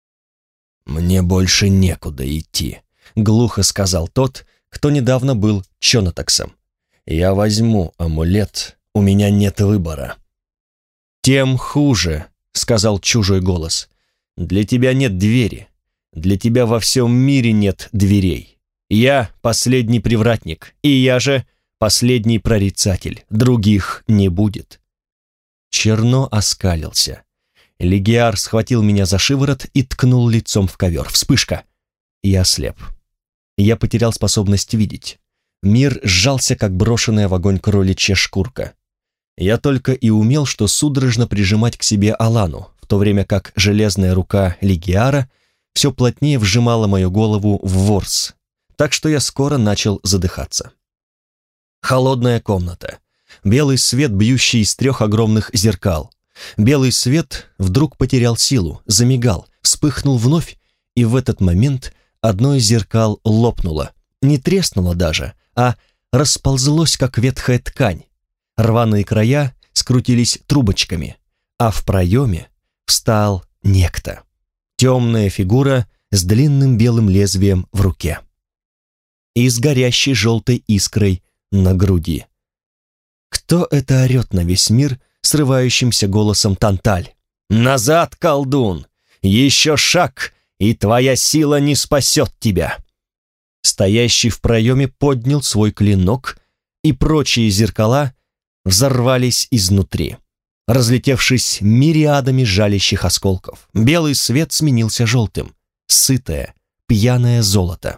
«Мне больше некуда идти», — глухо сказал тот, кто недавно был Чонатексом. «Я возьму амулет, у меня нет выбора». «Тем хуже», — сказал чужой голос. «Для тебя нет двери. Для тебя во всем мире нет дверей. Я последний привратник, и я же последний прорицатель. Других не будет». Черно оскалился. Легиар схватил меня за шиворот и ткнул лицом в ковер. Вспышка. Я ослеп. Я потерял способность видеть. Мир сжался, как брошенная в огонь кроличья шкурка. Я только и умел, что судорожно прижимать к себе Алану, в то время как железная рука Легиара все плотнее вжимала мою голову в ворс, так что я скоро начал задыхаться. Холодная комната. Белый свет, бьющий из 3 огромных зеркал. Белый свет вдруг потерял силу, замигал, вспыхнул вновь, и в этот момент одно из зеркал лопнуло. Не треснуло даже, а расползлось, как ветхая ткань. Рваные края скрутились трубочками, а в проеме встал некто. Темная фигура с длинным белым лезвием в руке и с горящей желтой искрой на груди. Кто это орет на весь мир срывающимся голосом Танталь? «Назад, колдун! Еще шаг, и твоя сила не спасет тебя!» Стоящий в проеме поднял свой клинок, и прочие зеркала взорвались изнутри, разлетевшись мириадами жалящих осколков. Белый свет сменился желтым, сытое, пьяное золото.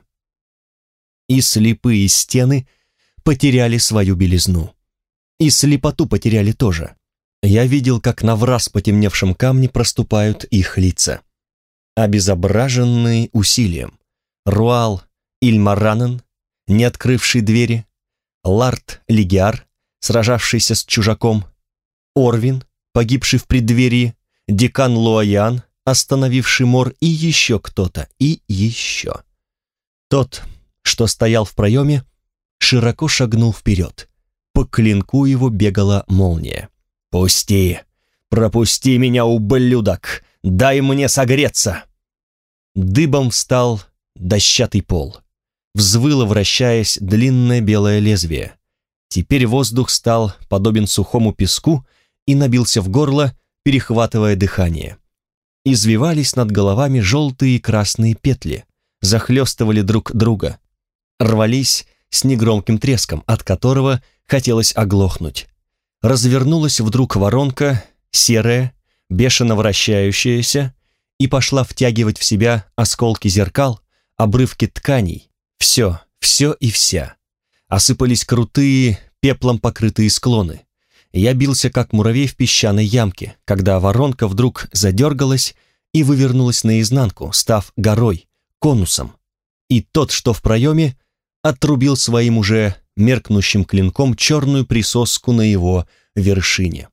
И слепые стены потеряли свою белизну. И слепоту потеряли тоже. Я видел, как на враз потемневшем камне проступают их лица. Обезображенные усилием. Руал Ильмаранен, не открывший двери, Лард Легиар, сражавшийся с чужаком, Орвин, погибший в преддверии, декан Луаян, остановивший мор, и еще кто-то, и еще. Тот, что стоял в проеме, широко шагнул вперед. По клинку его бегала молния. «Пусти! Пропусти меня, ублюдок! Дай мне согреться!» Дыбом встал дощатый пол. Взвыло, вращаясь, длинное белое лезвие. Теперь воздух стал подобен сухому песку и набился в горло, перехватывая дыхание. Извивались над головами желтые и красные петли, захлестывали друг друга, рвались с негромким треском, от которого хотелось оглохнуть. Развернулась вдруг воронка, серая, бешено вращающаяся, и пошла втягивать в себя осколки зеркал, обрывки тканей, все и вся. Осыпались крутые, пеплом покрытые склоны. Я бился, как муравей в песчаной ямке, когда воронка вдруг задергалась и вывернулась наизнанку, став горой, конусом. И тот, что в проеме, отрубил своим уже меркнущим клинком черную присоску на его вершине.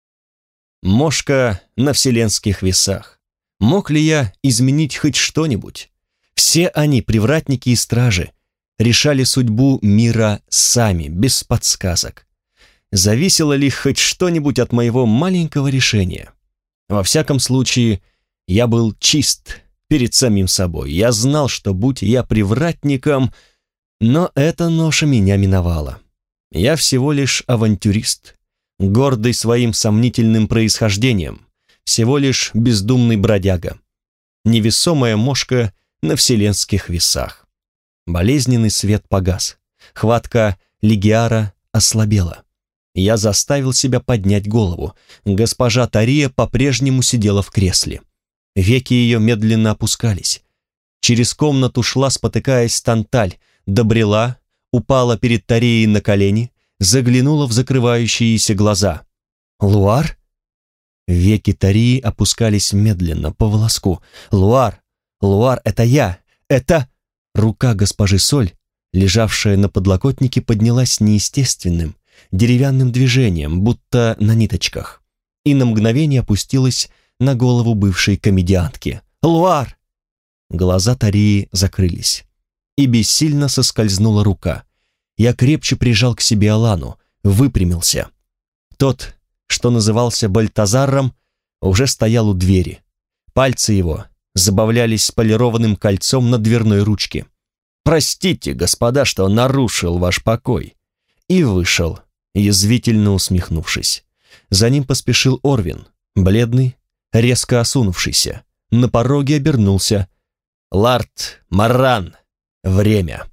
Мошка на вселенских весах. Мог ли я изменить хоть что-нибудь? Все они, привратники и стражи, решали судьбу мира сами, без подсказок. Зависело ли хоть что-нибудь от моего маленького решения? Во всяком случае, я был чист перед самим собой. Я знал, что будь я привратником, но эта ноша меня миновала. Я всего лишь авантюрист, гордый своим сомнительным происхождением, всего лишь бездумный бродяга, невесомая мошка на вселенских весах. Болезненный свет погас, хватка Легиара ослабела. Я заставил себя поднять голову. Госпожа Тария по-прежнему сидела в кресле. Веки ее медленно опускались. Через комнату шла, спотыкаясь, Танталь, добрела, упала перед Тарией на колени, заглянула в закрывающиеся глаза. «Луар?» Веки Тарии опускались медленно, по волоску. «Луар! Луар, это я! Это...» Рука госпожи Соль, лежавшая на подлокотнике, поднялась неестественным, деревянным движением, будто на ниточках, и на мгновение опустилась на голову бывшей комедиантки. «Луар!» Глаза Тарии закрылись, и бессильно соскользнула рука. Я крепче прижал к себе Алану, выпрямился. Тот, что назывался Бальтазаром, уже стоял у двери. Пальцы его забавлялись с полированным кольцом на дверной ручке. «Простите, господа, что нарушил ваш покой». И вышел, язвительно усмехнувшись. За ним поспешил Орвин, бледный, резко осунувшийся. На пороге обернулся. «Лард Марран, время».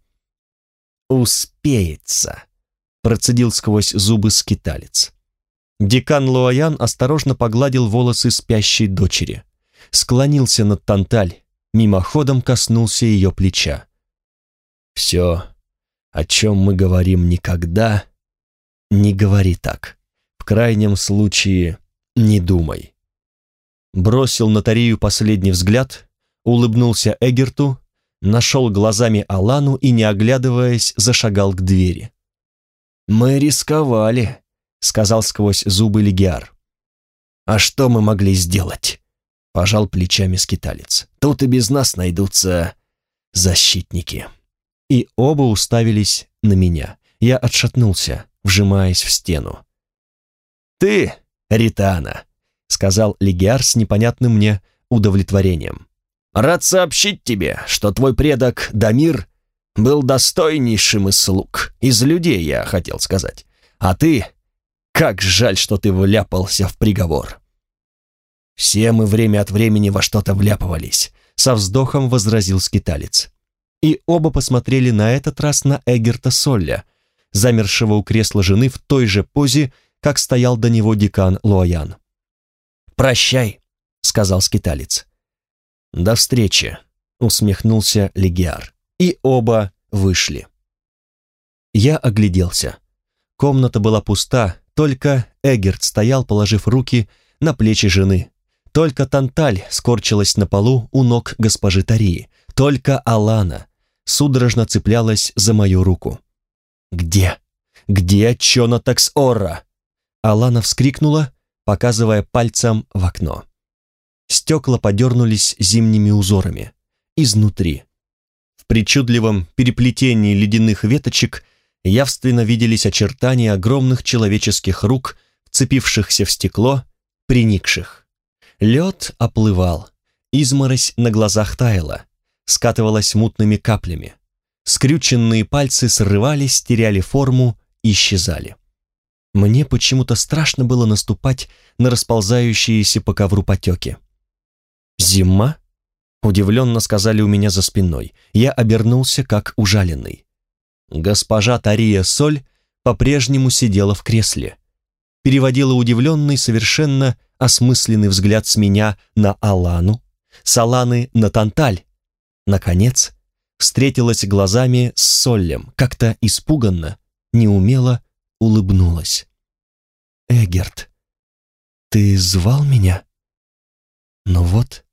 «Успеется», — процедил сквозь зубы скиталец. Декан Луаян осторожно погладил волосы спящей дочери, склонился над Танталь, мимоходом коснулся ее плеча. «Все, о чем мы говорим никогда, не говори так. В крайнем случае, не думай». Бросил на Тарию последний взгляд, улыбнулся Эгерту, нашел глазами Алану и, не оглядываясь, зашагал к двери. «Мы рисковали», — сказал сквозь зубы Легиар. «А что мы могли сделать?» — пожал плечами скиталец. «Тут и без нас найдутся защитники». И оба уставились на меня. Я отшатнулся, вжимаясь в стену. «Ты, Ритана», — сказал Легиар с непонятным мне удовлетворением. «Рад сообщить тебе, что твой предок Дамир был достойнейшим из слуг, из людей, я хотел сказать. А ты, как жаль, что ты вляпался в приговор». «Все мы время от времени во что-то вляпывались», — со вздохом возразил скиталец. И оба посмотрели на этот раз на Эгерта Солля, замершего у кресла жены в той же позе, как стоял до него декан Луаян. «Прощай», — сказал скиталец. «До встречи», — усмехнулся Легиар. И оба вышли. Я огляделся. Комната была пуста, только Эгерт стоял, положив руки на плечи жены. Только Танталь скорчилась на полу у ног госпожи Тарии. Только Алана судорожно цеплялась за мою руку. «Где? Где Чонатакс Орра?» Алана вскрикнула, показывая пальцем в окно. Стекла подернулись зимними узорами. Изнутри. В причудливом переплетении ледяных веточек явственно виделись очертания огромных человеческих рук, вцепившихся в стекло, приникших. Лед оплывал, изморозь на глазах таяла, скатывалась мутными каплями. Скрюченные пальцы срывались, теряли форму, исчезали. Мне почему-то страшно было наступать на расползающиеся по ковру потеки. «Зима?» — удивленно сказали у меня за спиной. Я обернулся, как ужаленный. Госпожа Тария Соль по-прежнему сидела в кресле, переводила удивленный, совершенно осмысленный взгляд с меня на Алану, с Аланы на Танталь. Наконец, встретилась глазами с Соллем, как-то испуганно, неумело улыбнулась. «Эгерт, ты звал меня?» Ну вот,